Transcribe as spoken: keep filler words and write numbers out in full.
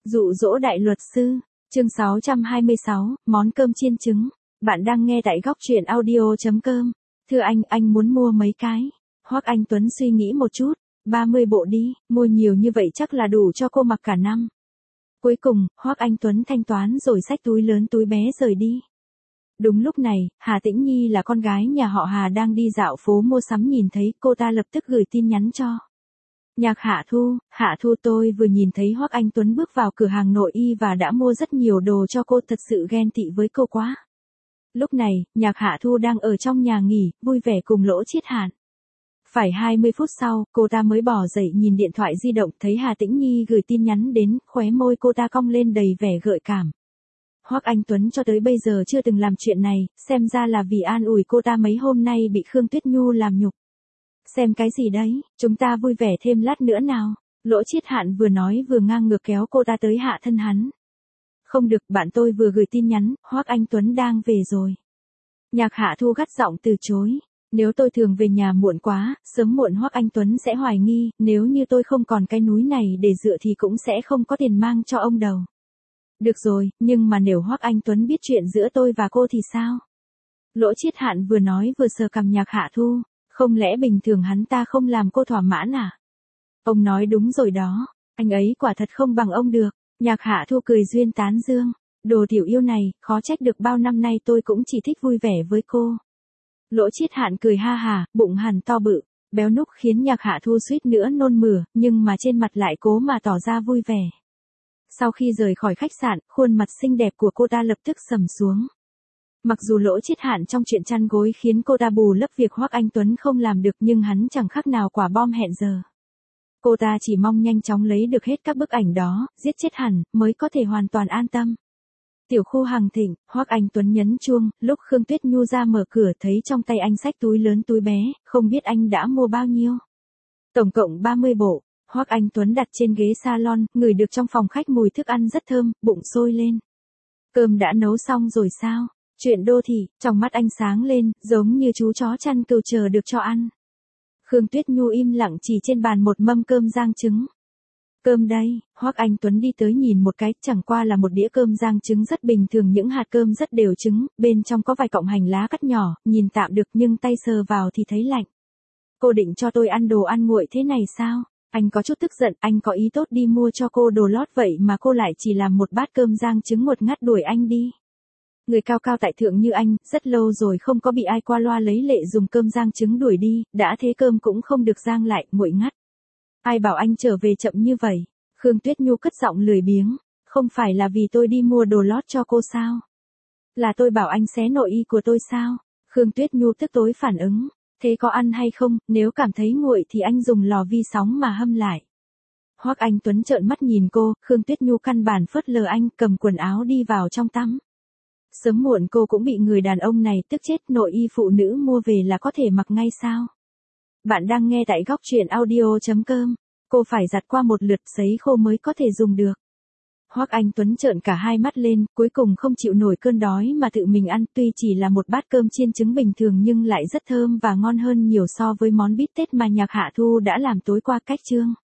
Dụ dỗ đại luật sư, chương sáu trăm hai mươi sáu, món cơm chiên trứng. Bạn đang nghe tại góc truyện audio chấm com. Thưa anh, anh muốn mua mấy cái? Hoắc Anh Tuấn suy nghĩ một chút, ba mươi bộ đi, mua nhiều như vậy chắc là đủ cho cô mặc cả năm. Cuối cùng, Hoắc Anh Tuấn thanh toán rồi xách túi lớn túi bé rời đi. Đúng lúc này, Hà Tĩnh Nhi là con gái nhà họ Hà đang đi dạo phố mua sắm nhìn thấy cô ta lập tức gửi tin nhắn cho. Nhạc Hạ Thu, Hạ Thu tôi vừa nhìn thấy Hoắc Anh Tuấn bước vào cửa hàng nội y và đã mua rất nhiều đồ cho cô, thật sự ghen tị với cô quá. Lúc này, Nhạc Hạ Thu đang ở trong nhà nghỉ, vui vẻ cùng Lỗ Chiết Hạn. Phải hai mươi phút sau, cô ta mới bỏ dậy nhìn điện thoại di động, thấy Hà Tĩnh Nhi gửi tin nhắn đến, khóe môi cô ta cong lên đầy vẻ gợi cảm. Hoắc Anh Tuấn cho tới bây giờ chưa từng làm chuyện này, xem ra là vì an ủi cô ta mấy hôm nay bị Khương Tuyết Nhu làm nhục. Xem cái gì đấy, chúng ta vui vẻ thêm lát nữa nào. Lỗ Chiết Hạn vừa nói vừa ngang ngược kéo cô ta tới hạ thân hắn. Không được, bạn tôi vừa gửi tin nhắn, Hoắc Anh Tuấn đang về rồi. Nhạc Hạ Thu gắt giọng từ chối. Nếu tôi thường về nhà muộn quá, sớm muộn Hoắc Anh Tuấn sẽ hoài nghi, nếu như tôi không còn cái núi này để dựa thì cũng sẽ không có tiền mang cho ông đầu. Được rồi, nhưng mà nếu Hoắc Anh Tuấn biết chuyện giữa tôi và cô thì sao? Lỗ Chiết Hạn vừa nói vừa sờ cằm Nhạc Hạ Thu. Không lẽ bình thường hắn ta không làm cô thỏa mãn à? Ông nói đúng rồi đó, anh ấy quả thật không bằng ông được. Nhạc Hạ Thu cười duyên tán dương. Đồ tiểu yêu này, khó trách được bao năm nay tôi cũng chỉ thích vui vẻ với cô. Lỗ Chiết Hạn cười ha hà, bụng hằn to bự, béo núc khiến Nhạc Hạ Thu suýt nữa nôn mửa, nhưng mà trên mặt lại cố mà tỏ ra vui vẻ. Sau khi rời khỏi khách sạn, khuôn mặt xinh đẹp của cô ta lập tức sầm xuống. Mặc dù Lỗ Chiết Hạn trong chuyện chăn gối khiến cô ta bù lấp việc Hoắc Anh Tuấn không làm được, nhưng hắn chẳng khác nào quả bom hẹn giờ. Cô ta chỉ mong nhanh chóng lấy được hết các bức ảnh đó, giết chết hẳn, mới có thể hoàn toàn an tâm. Tiểu khu Hằng Thịnh, Hoắc Anh Tuấn nhấn chuông, lúc Khương Tuyết Nhu ra mở cửa thấy trong tay anh xách túi lớn túi bé, không biết anh đã mua bao nhiêu. Tổng cộng ba mươi bộ, Hoắc Anh Tuấn đặt trên ghế salon, ngửi được trong phòng khách mùi thức ăn rất thơm, bụng sôi lên. Cơm đã nấu xong rồi sao? Chuyện đô thị, trong mắt anh sáng lên, giống như chú chó chăn cừu chờ được cho ăn. Khương Tuyết Nhu im lặng chỉ trên bàn một mâm cơm rang trứng. Cơm đây, Hoắc Anh Tuấn đi tới nhìn một cái, chẳng qua là một đĩa cơm rang trứng rất bình thường, những hạt cơm rất đều trứng, bên trong có vài cọng hành lá cắt nhỏ, nhìn tạm được nhưng tay sờ vào thì thấy lạnh. Cô định cho tôi ăn đồ ăn nguội thế này sao? Anh có chút tức giận, anh có ý tốt đi mua cho cô đồ lót vậy mà cô lại chỉ làm một bát cơm rang trứng ngột ngắt đuổi anh đi. Người cao cao tại thượng như anh, rất lâu rồi không có bị ai qua loa lấy lệ dùng cơm rang trứng đuổi đi, đã thế cơm cũng không được rang lại, nguội ngắt. Ai bảo anh trở về chậm như vậy? Khương Tuyết Nhu cất giọng lười biếng, không phải là vì tôi đi mua đồ lót cho cô sao? Là tôi bảo anh xé nội y của tôi sao? Khương Tuyết Nhu tức tối phản ứng, thế có ăn hay không, nếu cảm thấy nguội thì anh dùng lò vi sóng mà hâm lại. Hoắc Anh Tuấn trợn mắt nhìn cô, Khương Tuyết Nhu căn bản phớt lờ anh, cầm quần áo đi vào trong tắm. Sớm muộn cô cũng bị người đàn ông này tức chết, nội y phụ nữ mua về là có thể mặc ngay sao? Bạn đang nghe tại góc truyện audio chấm com. Cô phải giặt qua một lượt sấy khô mới có thể dùng được. Hoắc Anh Tuấn trợn cả hai mắt lên, cuối cùng không chịu nổi cơn đói mà tự mình ăn, tuy chỉ là một bát cơm chiên trứng bình thường nhưng lại rất thơm và ngon hơn nhiều so với món bít tết mà Nhạc Hạ Thu đã làm tối qua cách trương.